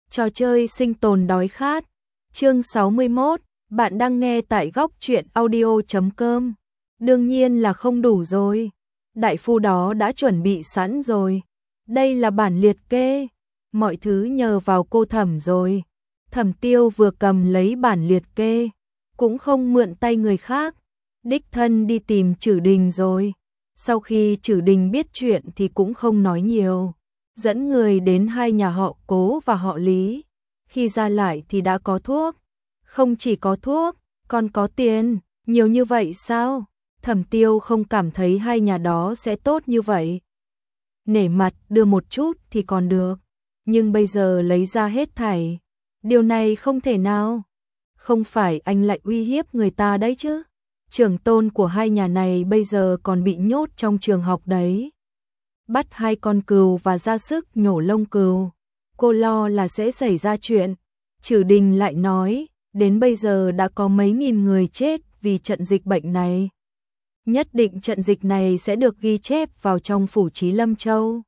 Trò chơi sinh tồn đói khát. Chương 61, bạn đang nghe tại góc truyện audio.com. Đương nhiên là không đủ rồi. Đại phu đó đã chuẩn bị sẵn rồi. Đây là bản liệt kê. Mọi thứ nhờ vào cô Thẩm rồi. Thẩm Tiêu vừa cầm lấy bản liệt kê, cũng không mượn tay người khác, đích thân đi tìm Trử Đình rồi. Sau khi Trử Đình biết chuyện thì cũng không nói nhiều, dẫn người đến hai nhà họ Cố và họ Lý. Khi ra lại thì đã có thuốc. Không chỉ có thuốc, còn có tiền. Nhiều như vậy sao? Thẩm Tiêu không cảm thấy hai nhà đó sẽ tốt như vậy. Nể mặt đưa một chút thì còn được, nhưng bây giờ lấy ra hết thảy, điều này không thể nào. Không phải anh lại uy hiếp người ta đấy chứ? Trưởng tôn của hai nhà này bây giờ còn bị nhốt trong trường học đấy. Bắt hai con cừu và ra sức nhổ lông cừu. Cô lo là sẽ xảy ra chuyện. Trử Đình lại nói, đến bây giờ đã có mấy nghìn người chết vì trận dịch bệnh này. Nhất định trận dịch này sẽ được ghi chép vào trong phủ Chí Lâm Châu.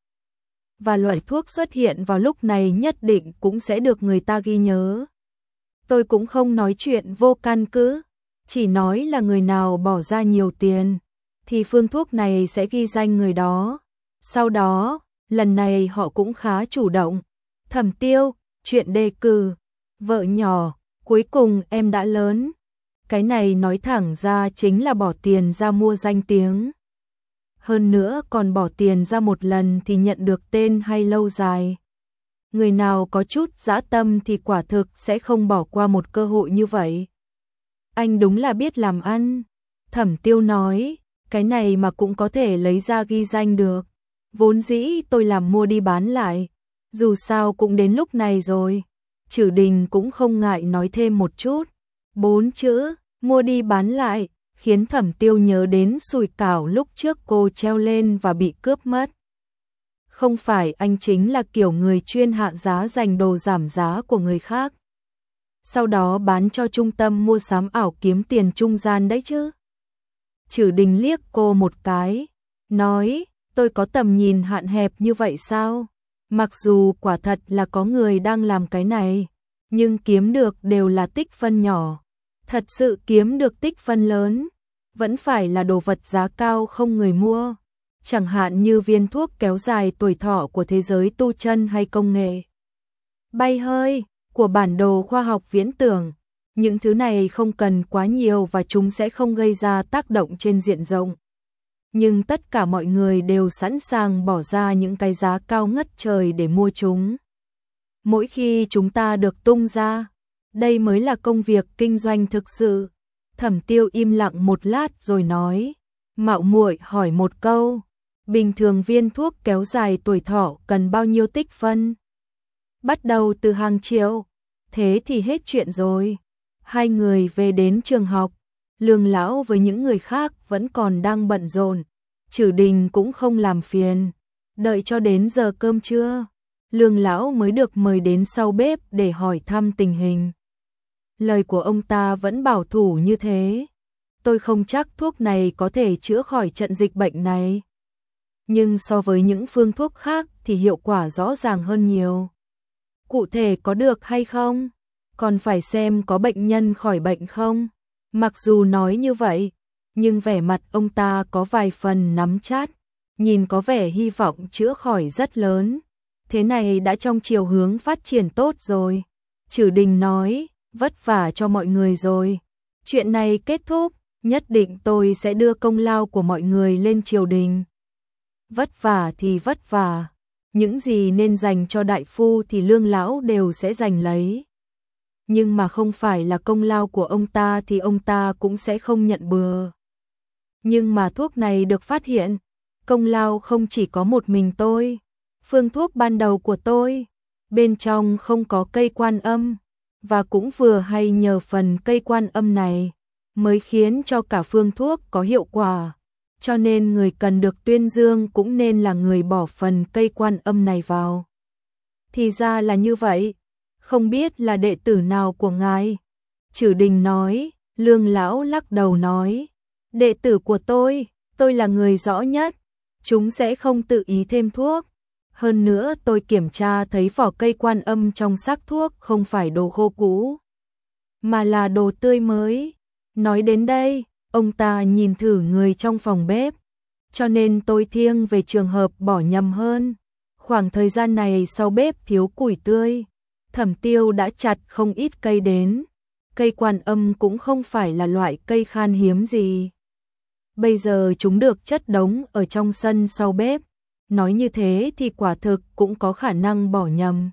Và loại thuốc xuất hiện vào lúc này nhất định cũng sẽ được người ta ghi nhớ. Tôi cũng không nói chuyện vô căn cứ, chỉ nói là người nào bỏ ra nhiều tiền, thì phương thuốc này sẽ ghi danh người đó. Sau đó, lần này họ cũng khá chủ động. Thẩm Tiêu, chuyện đề cử, vợ nhỏ, cuối cùng em đã lớn. Cái này nói thẳng ra chính là bỏ tiền ra mua danh tiếng. Hơn nữa còn bỏ tiền ra một lần thì nhận được tên hay lâu dài. Người nào có chút dã tâm thì quả thực sẽ không bỏ qua một cơ hội như vậy. Anh đúng là biết làm ăn. Thẩm Tiêu nói, cái này mà cũng có thể lấy ra ghi danh được. Vốn dĩ tôi làm mua đi bán lại, dù sao cũng đến lúc này rồi. Trử Đình cũng không ngại nói thêm một chút. 4 chữ, mua đi bán lại, khiến Thẩm Tiêu nhớ đến sùi cảo lúc trước cô treo lên và bị cướp mất. Không phải anh chính là kiểu người chuyên hạ giá giành đồ giảm giá của người khác, sau đó bán cho trung tâm mua sắm ảo kiếm tiền trung gian đấy chứ? Trử Đình liếc cô một cái, nói, tôi có tầm nhìn hạn hẹp như vậy sao? Mặc dù quả thật là có người đang làm cái này, nhưng kiếm được đều là tích phân nhỏ. Thật sự kiếm được tích phân lớn, vẫn phải là đồ vật giá cao không người mua. Chẳng hạn như viên thuốc kéo dài tuổi thọ của thế giới tu chân hay công nghệ bay hơi của bản đồ khoa học viễn tưởng. Những thứ này không cần quá nhiều và chúng sẽ không gây ra tác động trên diện rộng. Nhưng tất cả mọi người đều sẵn sàng bỏ ra những cái giá cao ngất trời để mua chúng. Mỗi khi chúng ta được tung ra, đây mới là công việc kinh doanh thực sự. Thẩm Tiêu im lặng một lát rồi nói, mạo muội hỏi một câu, bình thường viên thuốc kéo dài tuổi thọ cần bao nhiêu tích phân? Bắt đầu từ hàng triệu. Thế thì hết chuyện rồi. Hai người về đến trường học, Lương lão với những người khác vẫn còn đang bận rộn. Trử Đình cũng không làm phiền, đợi cho đến giờ cơm trưa, Lương lão mới được mời đến sau bếp để hỏi thăm tình hình. Lời của ông ta vẫn bảo thủ như thế. Tôi không chắc thuốc này có thể chữa khỏi trận dịch bệnh này, nhưng so với những phương thuốc khác thì hiệu quả rõ ràng hơn nhiều. Cụ thể có được hay không, còn phải xem có bệnh nhân khỏi bệnh không. Mặc dù nói như vậy, nhưng vẻ mặt ông ta có vài phần nắm chắc, nhìn có vẻ hy vọng chữa khỏi rất lớn. Thế này đã trong chiều hướng phát triển tốt rồi. Trử Đình nói, vất vả cho mọi người rồi. Chuyện này kết thúc, nhất định tôi sẽ đưa công lao của mọi người lên triều đình. Vất vả thì vất vả, những gì nên dành cho đại phu thì Lương lão đều sẽ giành lấy. Nhưng mà không phải là công lao của ông ta thì ông ta cũng sẽ không nhận bừa. Nhưng mà thuốc này được phát hiện, công lao không chỉ có một mình tôi. Phương thuốc ban đầu của tôi, bên trong không có cây quan âm, và cũng vừa hay nhờ phần cây quan âm này mới khiến cho cả phương thuốc có hiệu quả. Cho nên người cần được tuyên dương cũng nên là người bỏ phần cây quan âm này vào. Thì ra là như vậy, không biết là đệ tử nào của ngài? Trử Đình nói. Lương lão lắc đầu nói, đệ tử của tôi là người rõ nhất, chúng sẽ không tự ý thêm thuốc. Hơn nữa tôi kiểm tra thấy vỏ cây Quan Âm trong xác thuốc không phải đồ khô cũ, mà là đồ tươi mới. Nói đến đây, ông ta nhìn thử người trong phòng bếp, cho nên tôi thiêng về trường hợp bỏ nhầm hơn. Khoảng thời gian này sau bếp thiếu củi tươi, Thẩm Tiêu đã chặt không ít cây đến. Cây Quan Âm cũng không phải là loại cây khan hiếm gì. Bây giờ chúng được chất đống ở trong sân sau bếp. Nói như thế thì quả thực cũng có khả năng bỏ nhầm.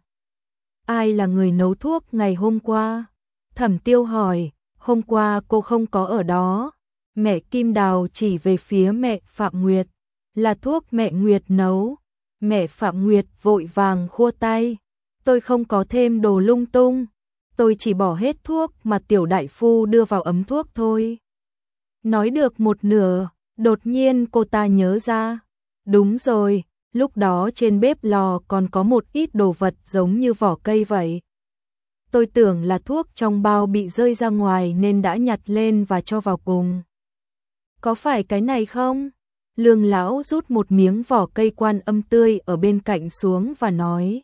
Ai là người nấu thuốc ngày hôm qua? Thẩm Tiêu hỏi. Hôm qua cô không có ở đó. Mẹ Kim Đào chỉ về phía mẹ Phạm Nguyệt. Là thuốc mẹ Nguyệt nấu. Mẹ Phạm Nguyệt vội vàng khua tay. Tôi không có thêm đồ lung tung. Tôi chỉ bỏ hết thuốc mà tiểu đại phu đưa vào ấm thuốc thôi. Nói được một nửa, đột nhiên cô ta nhớ ra. Đúng rồi, lúc đó trên bếp lò còn có một ít đồ vật giống như vỏ cây vậy. Tôi tưởng là thuốc trong bao bị rơi ra ngoài nên đã nhặt lên và cho vào cùng. Có phải cái này không? Lương lão rút một miếng vỏ cây Quan Âm tươi ở bên cạnh xuống và nói.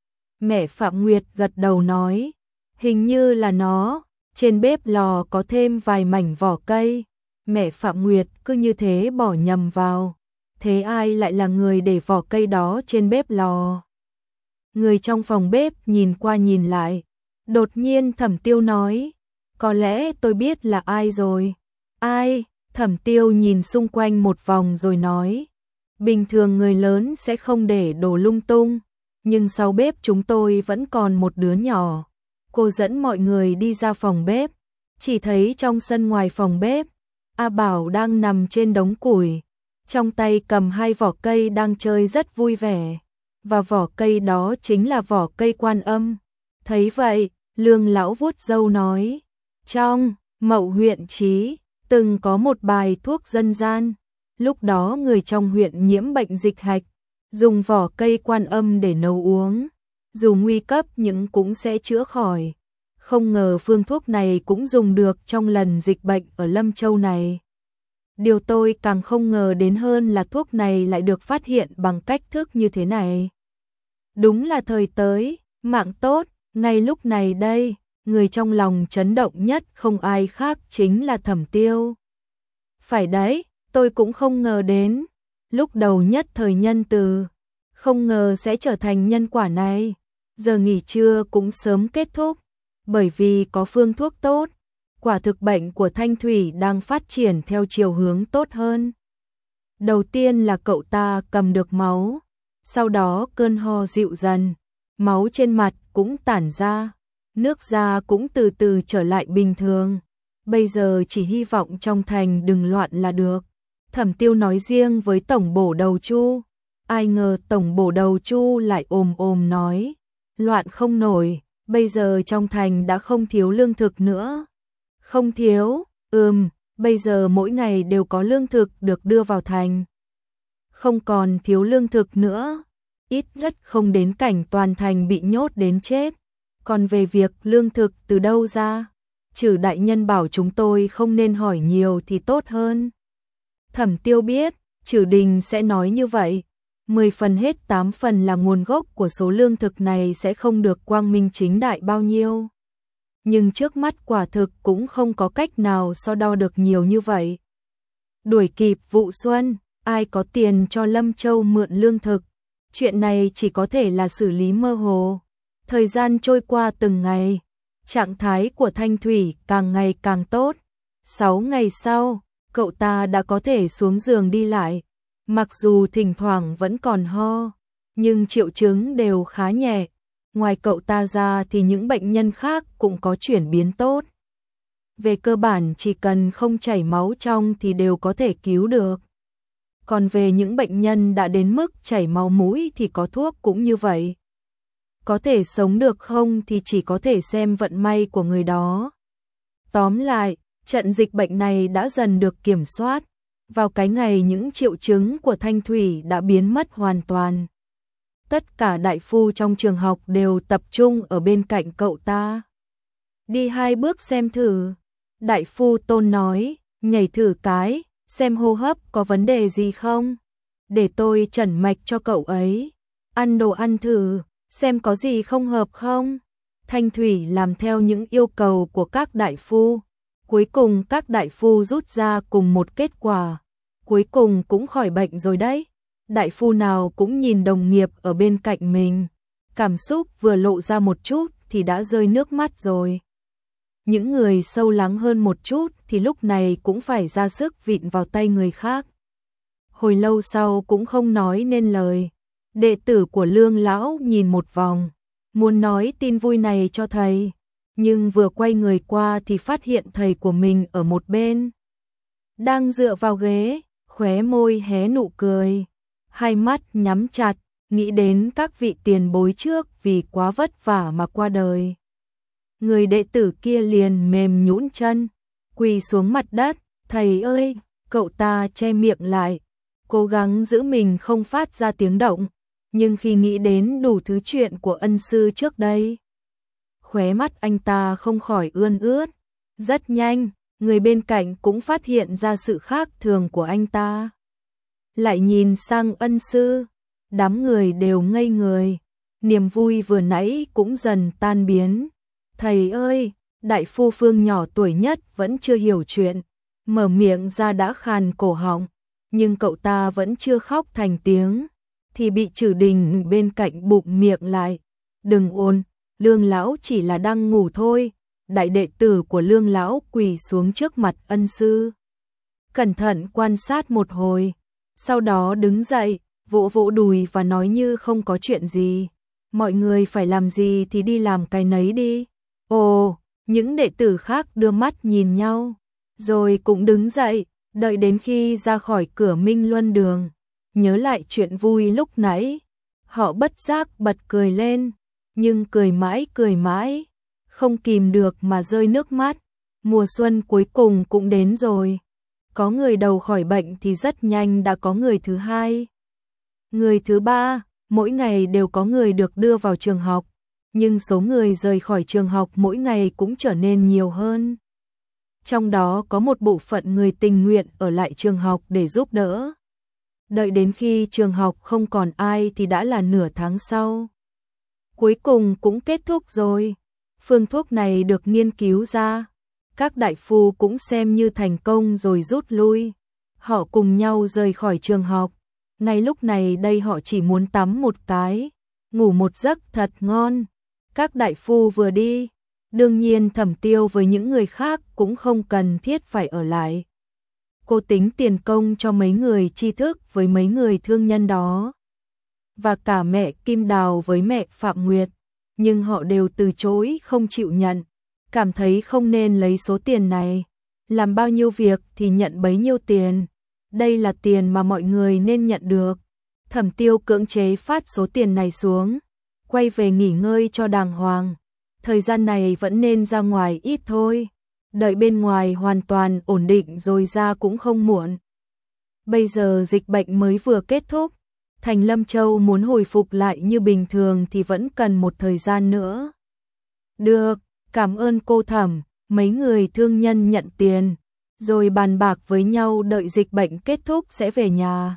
Mẹ Phạm Nguyệt gật đầu nói. Hình như là nó, trên bếp lò có thêm vài mảnh vỏ cây. Mẹ Phạm Nguyệt cứ như thế bỏ nhầm vào. Thế ai lại là người để vỏ cây đó trên bếp lò? Người trong phòng bếp nhìn qua nhìn lại. Đột nhiên Thẩm Tiêu nói. Có lẽ tôi biết là ai rồi. Ai? Thẩm Tiêu nhìn xung quanh một vòng rồi nói. Bình thường người lớn sẽ không để đồ lung tung. Nhưng sau bếp chúng tôi vẫn còn một đứa nhỏ. Cô dẫn mọi người đi ra phòng bếp. Chỉ thấy trong sân ngoài phòng bếp, A Bảo đang nằm trên đống củi. Trong tay cầm hai vỏ cây đang chơi rất vui vẻ. Và vỏ cây đó chính là vỏ cây Quan Âm. Thấy vậy, Lương lão vuốt râu nói. Trong Mậu huyện Chí từng có một bài thuốc dân gian. Lúc đó người trong huyện nhiễm bệnh dịch hạch, dùng vỏ cây Quan Âm để nấu uống. Dù nguy cấp nhưng cũng sẽ chữa khỏi. Không ngờ phương thuốc này cũng dùng được trong lần dịch bệnh ở Lâm Châu này. Điều tôi càng không ngờ đến hơn là thuốc này lại được phát hiện bằng cách thức như thế này. Đúng là thời tới, mạng tốt, ngay lúc này đây, người trong lòng chấn động nhất không ai khác chính là Thẩm Tiêu. Phải đấy, tôi cũng không ngờ đến, lúc đầu nhất thời nhân từ, không ngờ sẽ trở thành nhân quả này. Giờ nghỉ trưa cũng sớm kết thúc, bởi vì có phương thuốc tốt. Quả thực bệnh của Thanh Thủy đang phát triển theo chiều hướng tốt hơn. Đầu tiên là cậu ta cầm được máu, sau đó cơn ho dịu dần, máu trên mặt cũng tản ra, nước da cũng từ từ trở lại bình thường. Bây giờ chỉ hy vọng trong thành đừng loạn là được. Thẩm Tiêu nói riêng với tổng bổ đầu Chu. Ai ngờ tổng bổ đầu Chu lại ồm nói. Loạn không nổi, bây giờ trong thành đã không thiếu lương thực nữa. Không thiếu, bây giờ mỗi ngày đều có lương thực được đưa vào thành. Không còn thiếu lương thực nữa, ít nhất không đến cảnh toàn thành bị nhốt đến chết. Còn về việc lương thực từ đâu ra, Trử đại nhân bảo chúng tôi không nên hỏi nhiều thì tốt hơn. Thẩm Tiêu biết, Trử đình sẽ nói như vậy. 10 phần hết 8 phần là nguồn gốc của số lương thực này sẽ không được quang minh chính đại bao nhiêu. Nhưng trước mắt quả thực cũng không có cách nào so đo được nhiều như vậy. Đuổi kịp vụ xuân, ai có tiền cho Lâm Châu mượn lương thực, chuyện này chỉ có thể là xử lý mơ hồ. Thời gian trôi qua từng ngày, trạng thái của Thanh Thủy càng ngày càng tốt. 6 ngày sau, cậu ta đã có thể xuống giường đi lại. Mặc dù thỉnh thoảng vẫn còn ho, nhưng triệu chứng đều khá nhẹ. Ngoài cậu ta ra thì những bệnh nhân khác cũng có chuyển biến tốt. Về cơ bản chỉ cần không chảy máu trong thì đều có thể cứu được. Còn về những bệnh nhân đã đến mức chảy máu mũi thì có thuốc cũng như vậy. Có thể sống được không thì chỉ có thể xem vận may của người đó. Tóm lại, trận dịch bệnh này đã dần được kiểm soát. Vào cái ngày những triệu chứng của Thanh Thủy đã biến mất hoàn toàn. Tất cả đại phu trong trường học đều tập trung ở bên cạnh cậu ta. Đi 2 bước xem thử. Đại phu Tôn nói, nhảy thử cái, xem hô hấp có vấn đề gì không. Để tôi chẩn mạch cho cậu ấy. ăn đồ ăn thử, xem có gì không hợp không. Thanh Thủy làm theo những yêu cầu của các đại phu. Cuối cùng các đại phu rút ra cùng một kết quả. Cuối cùng cũng khỏi bệnh rồi đấy. Đại phu nào cũng nhìn đồng nghiệp ở bên cạnh mình. Cảm xúc vừa lộ ra một chút thì đã rơi nước mắt rồi. Những người sâu lắng hơn một chút thì lúc này cũng phải ra sức vịn vào tay người khác. Hồi lâu sau cũng không nói nên lời. Đệ tử của Lương lão nhìn một vòng, muốn nói tin vui này cho thầy, nhưng vừa quay người qua thì phát hiện thầy của mình ở một bên, đang dựa vào ghế, khóe môi hé nụ cười, hai mắt nhắm chặt, nghĩ đến các vị tiền bối trước vì quá vất vả mà qua đời. Người đệ tử kia liền mềm nhũn chân, quỳ xuống mặt đất, "Thầy ơi!" Cậu ta che miệng lại, cố gắng giữ mình không phát ra tiếng động, nhưng khi nghĩ đến đủ thứ chuyện của ân sư trước đây, khóe mắt anh ta không khỏi ươn ướt. Rất nhanh, người bên cạnh cũng phát hiện ra sự khác thường của anh ta. Lại nhìn sang ân sư, đám người đều ngây người, niềm vui vừa nãy cũng dần tan biến. "Thầy ơi!" Đại phu Phương nhỏ tuổi nhất vẫn chưa hiểu chuyện, mở miệng ra đã khàn cổ họng, nhưng cậu ta vẫn chưa khóc thành tiếng, thì bị Trử Đình bên cạnh bụm miệng lại. "Đừng ồn, Lương lão chỉ là đang ngủ thôi." Đại đệ tử của Lương lão quỳ xuống trước mặt ân sư, cẩn thận quan sát một hồi, sau đó đứng dậy, vỗ vỗ đùi và nói như không có chuyện gì. "Mọi người phải làm gì thì đi làm cái nấy đi." Ồ, những đệ tử khác đưa mắt nhìn nhau, rồi cũng đứng dậy, đợi đến khi ra khỏi cửa Minh Luân Đường, nhớ lại chuyện vui lúc nãy, họ bất giác bật cười lên, nhưng cười mãi, không kìm được mà rơi nước mắt. Mùa xuân cuối cùng cũng đến rồi. Có người đầu khỏi bệnh thì rất nhanh đã có người thứ hai, người thứ ba, mỗi ngày đều có người được đưa vào trường học, nhưng số người rời khỏi trường học mỗi ngày cũng trở nên nhiều hơn. Trong đó có một bộ phận người tình nguyện ở lại trường học để giúp đỡ. Đợi đến khi trường học không còn ai thì đã là nửa tháng sau. Cuối cùng cũng kết thúc rồi. Phương thuốc này được nghiên cứu ra. Các đại phu cũng xem như thành công rồi rút lui. Họ cùng nhau rời khỏi trường học. Ngay lúc này đây họ chỉ muốn tắm một cái, ngủ một giấc thật ngon. Các đại phu vừa đi, đương nhiên Thẩm Tiêu với những người khác cũng không cần thiết phải ở lại. Cô tính tiền công cho mấy người tri thức với mấy người thương nhân đó, và cả mẹ Kim Đào với mẹ Phạm Nguyệt, nhưng họ đều từ chối không chịu nhận, cảm thấy không nên lấy số tiền này, làm bao nhiêu việc thì nhận bấy nhiêu tiền, đây là tiền mà mọi người nên nhận được. Thẩm Tiêu cưỡng chế phát số tiền này xuống, quay về nghỉ ngơi cho đàng hoàng, thời gian này vẫn nên ra ngoài ít thôi, đợi bên ngoài hoàn toàn ổn định rồi ra cũng không muộn. Bây giờ dịch bệnh mới vừa kết thúc, thành Lâm Châu muốn hồi phục lại như bình thường thì vẫn cần một thời gian nữa. Được, cảm ơn cô Thẩm, mấy người thương nhân nhận tiền, rồi bàn bạc với nhau đợi dịch bệnh kết thúc sẽ về nhà.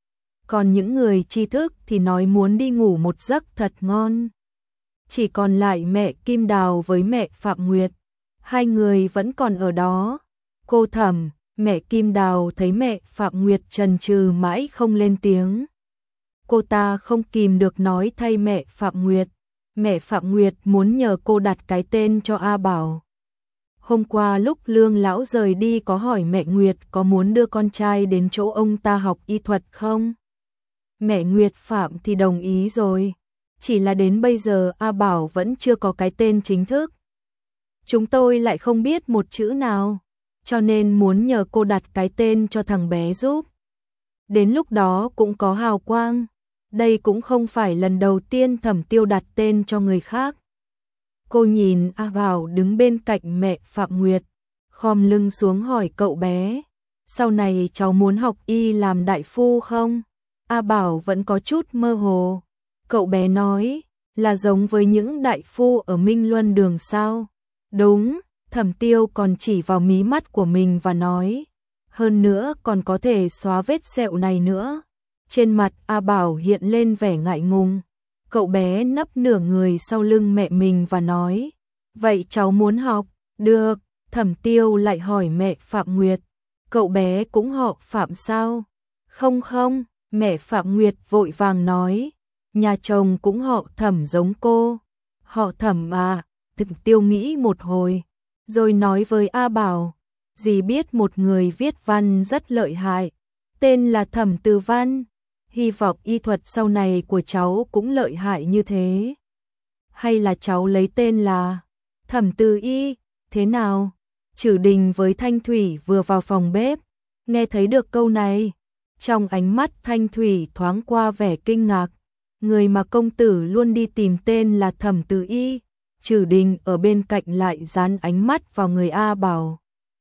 Còn những người tri thức thì nói muốn đi ngủ một giấc thật ngon. Chỉ còn lại mẹ Kim Đào với mẹ Phạm Nguyệt, hai người vẫn còn ở đó. Cô Thẩm, mẹ Kim Đào thấy mẹ Phạm Nguyệt chần chừ mãi không lên tiếng. Cô ta không kìm được nói thay mẹ Phạm Nguyệt. Mẹ Phạm Nguyệt muốn nhờ cô đặt cái tên cho A Bảo. Hôm qua lúc Lương lão rời đi có hỏi mẹ Nguyệt có muốn đưa con trai đến chỗ ông ta học y thuật không? Mẹ Nguyệt Phạm thì đồng ý rồi. Chỉ là đến bây giờ A Bảo vẫn chưa có cái tên chính thức. Chúng tôi lại không biết một chữ nào, cho nên muốn nhờ cô đặt cái tên cho thằng bé giúp. Đến lúc đó cũng có hào quang. Đây cũng không phải lần đầu tiên Thẩm Tiêu đặt tên cho người khác. Cô nhìn A Bảo đứng bên cạnh mẹ Phạm Nguyệt, khom lưng xuống hỏi cậu bé, sau này cháu muốn học y làm đại phu không? A Bảo vẫn có chút mơ hồ. Cậu bé nói, là giống với những đại phu ở Minh Luân Đường sao? Đúng, Thẩm Tiêu còn chỉ vào mí mắt của mình và nói, hơn nữa còn có thể xóa vết sẹo này nữa. Trên mặt A Bảo hiện lên vẻ ngại ngùng. Cậu bé nấp nửa người sau lưng mẹ mình và nói, vậy cháu muốn học? Được. Thẩm Tiêu lại hỏi mẹ Phạm Nguyệt, cậu bé cũng họ Phạm sao? Không không, mẹ Phạm Nguyệt vội vàng nói, nhà chồng cũng họ Thẩm giống cô. Họ Thẩm à? Thẩm Tiêu nghĩ một hồi, rồi nói với A Bảo, dì biết một người viết văn rất lợi hại, tên là Thẩm Từ Văn. Hy vọng y thuật sau này của cháu cũng lợi hại như thế. Hay là cháu lấy tên là Thẩm Từ Y, thế nào? Trử Đình với Thanh Thủy vừa vào phòng bếp, nghe thấy được câu này. Trong ánh mắt Thanh Thủy thoáng qua vẻ kinh ngạc. Người mà công tử luôn đi tìm tên là Thẩm Từ Y. Trử Đình ở bên cạnh lại dán ánh mắt vào người A Bảo.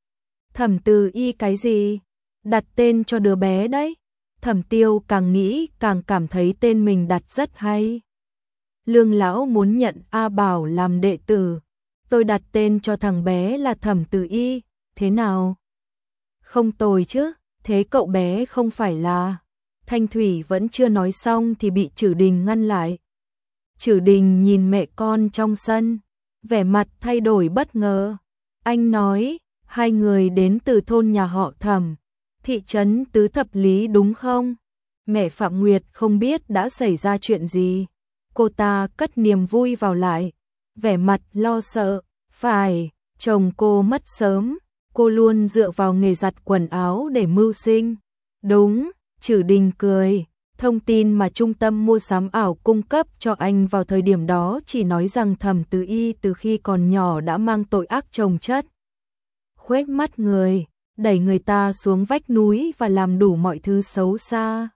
Thẩm Từ Y cái gì? Đặt tên cho đứa bé đấy. Thẩm Tiêu càng nghĩ càng cảm thấy tên mình đặt rất hay. Lương lão muốn nhận A Bảo làm đệ tử. Tôi đặt tên cho thằng bé là Thẩm Từ Y, thế nào? Không tồi chứ, thế cậu bé không phải là... Thanh Thủy vẫn chưa nói xong thì bị Trử Đình ngăn lại. Trử Đình nhìn mẹ con trong sân, vẻ mặt thay đổi bất ngờ. Anh nói, hai người đến từ thôn nhà họ Thẩm, thị trấn Tứ Thập Lý đúng không? Mẹ Phạm Nguyệt không biết đã xảy ra chuyện gì. Cô ta cất niềm vui vào lại, vẻ mặt lo sợ. Phải, chồng cô mất sớm, cô luôn dựa vào nghề giặt quần áo để mưu sinh. Đúng, Trử Đình cười. Thông tin mà trung tâm mua sắm ảo cung cấp cho anh vào thời điểm đó chỉ nói rằng Thẩm Từ Y từ khi còn nhỏ đã mang tội ác chồng chất. Khuếch mắt người, đẩy người ta xuống vách núi và làm đủ mọi thứ xấu xa.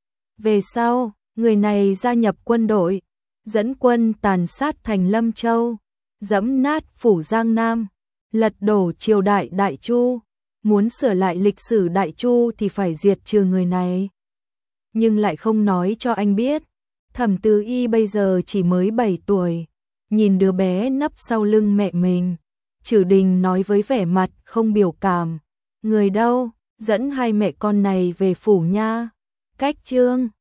Về sau, người này gia nhập quân đội, dẫn quân tàn sát thành Lâm Châu, dẫm nát phủ Giang Nam, lật đổ triều đại Đại Chu. Muốn sửa lại lịch sử Đại Chu thì phải diệt trừ người này. Nhưng lại không nói cho anh biết, Thẩm Từ Y bây giờ chỉ mới 7 tuổi. Nhìn đứa bé nấp sau lưng mẹ mình, Trử Đình nói với vẻ mặt không biểu cảm, người đâu, dẫn hai mẹ con này về phủ nha. Cách chương